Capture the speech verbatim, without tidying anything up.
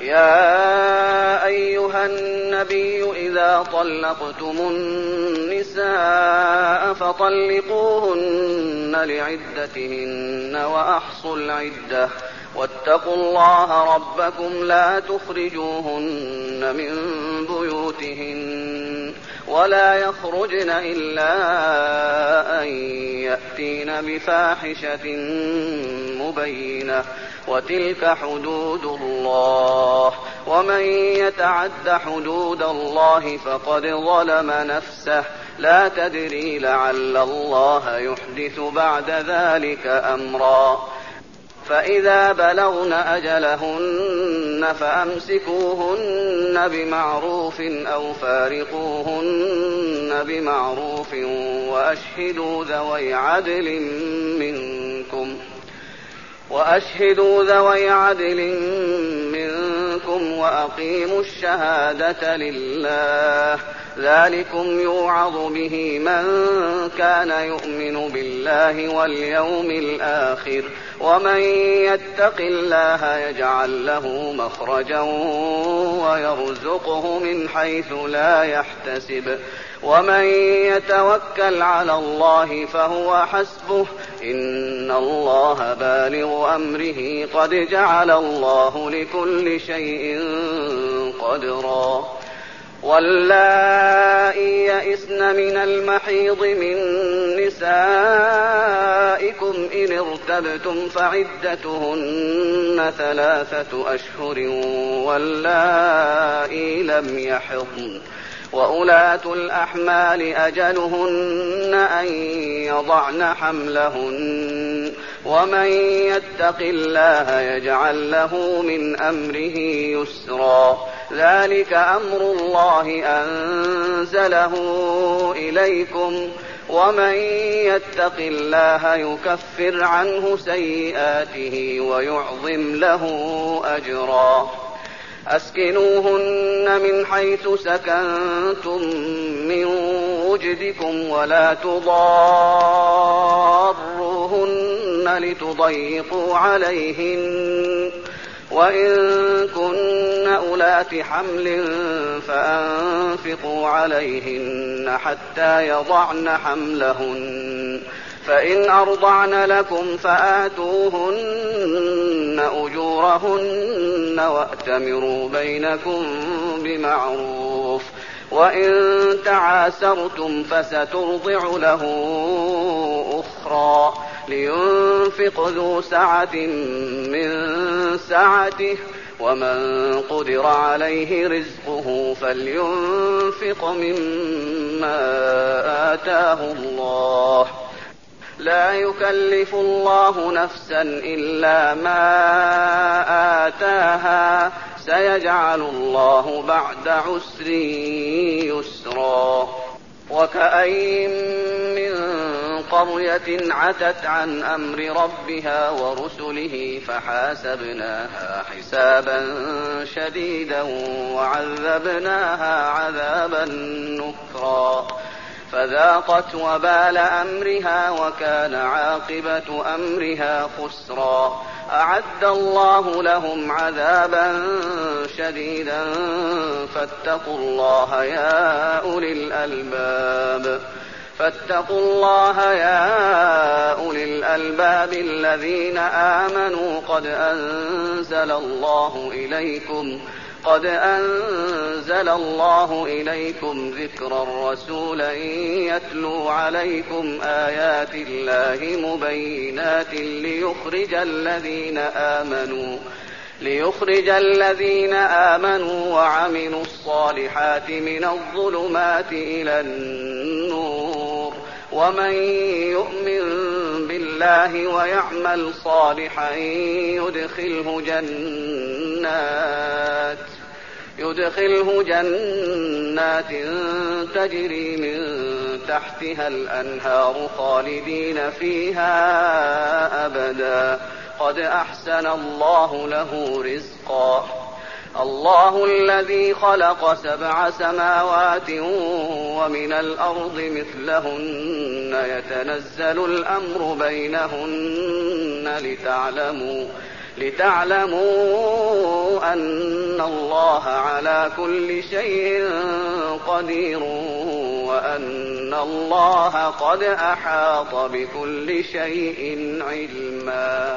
يا أيها النبي إذا طلقتم النساء فطلقوهن لعدتهن وأحصوا العدة واتقوا الله ربكم لا تخرجوهن من بيوتهن ولا يخرجن إلا أن يأتين بفاحشة مبينة وتلك حدود الله ومن يتعد حدود الله فقد ظلم نفسه لا تدري لعل الله يحدث بعد ذلك أمرا فإذا بلغن أجلهن فأمسكوهن بمعروف أو فارقوهن بمعروف وأشهدوا ذوي عدل منكم وأشهدوا ذوي عدل منكم وأقيموا الشهادة لله ذلكم يوعظ به من كان يؤمن بالله واليوم الآخر ومن يتق الله يجعل له مخرجا ويرزقه من حيث لا يحتسب ومن يتوكل على الله فهو حسبه إن الله بالغ أمره قد جعل الله لكل شيء قدرا واللائي يئسن من المحيض من نسائكم إن ارتبتم فعدتهن ثلاثة أشهر واللائي لم يحضن وأولاة الأحمال أجلهن أن يضعن حملهن ومن يتق الله يجعل له من أمره يسرا ذلك أمر الله أنزله إليكم ومن يتق الله يكفر عنه سيئاته ويعظم له أجرا أسكنوهن من حيث سكنتم من وجدكم ولا تضاروهن لتضيقوا عليهن وإن كن أولات حمل فأنفقوا عليهن حتى يضعن حملهن فإن أرضعن لكم فآتوهن أجورهن وأتمروا بينكم بمعروف وإن تعاسرتم فسترضع له أخرى لينفق ذو سعة من سعته ومن قدر عليه رزقه فلينفق مما آتاه الله لا يكلف الله نفسا إلا ما آتاها سيجعل الله بعد عسر يسرا وكأين من قرية عتت عن أمر ربها ورسله فحاسبناها حسابا شديدا وعذبناها عذابا نكرا فذاقت وبال أمرها وكان عاقبة أمرها خسرا أعد الله لهم عذابا شديدا فاتقوا الله يا أولي الألباب فاتقوا الله يا أولي الألباب الذين آمنوا قد أنزل الله إليكم قد أنزل الله إليكم ذكرا رسولا يتلو عليكم آيات الله مبينات ليخرج الذين آمنوا ليخرج الذين آمنوا وعملوا الصالحات من الظلمات إلى النور ومن يؤمن بالله ويعمل صالحا يدخله جنات يدخله جنات تجري من تحتها الأنهار خالدين فيها أبدا قد أحسن الله له رزقا الله الذي خلق سبع سماوات ومن الأرض مثلهن يتنزل الأمر بينهن لتعلموا لتعلموا واعلموا أن الله على كل شيء قدير وأن الله قد أحاط بكل شيء علما.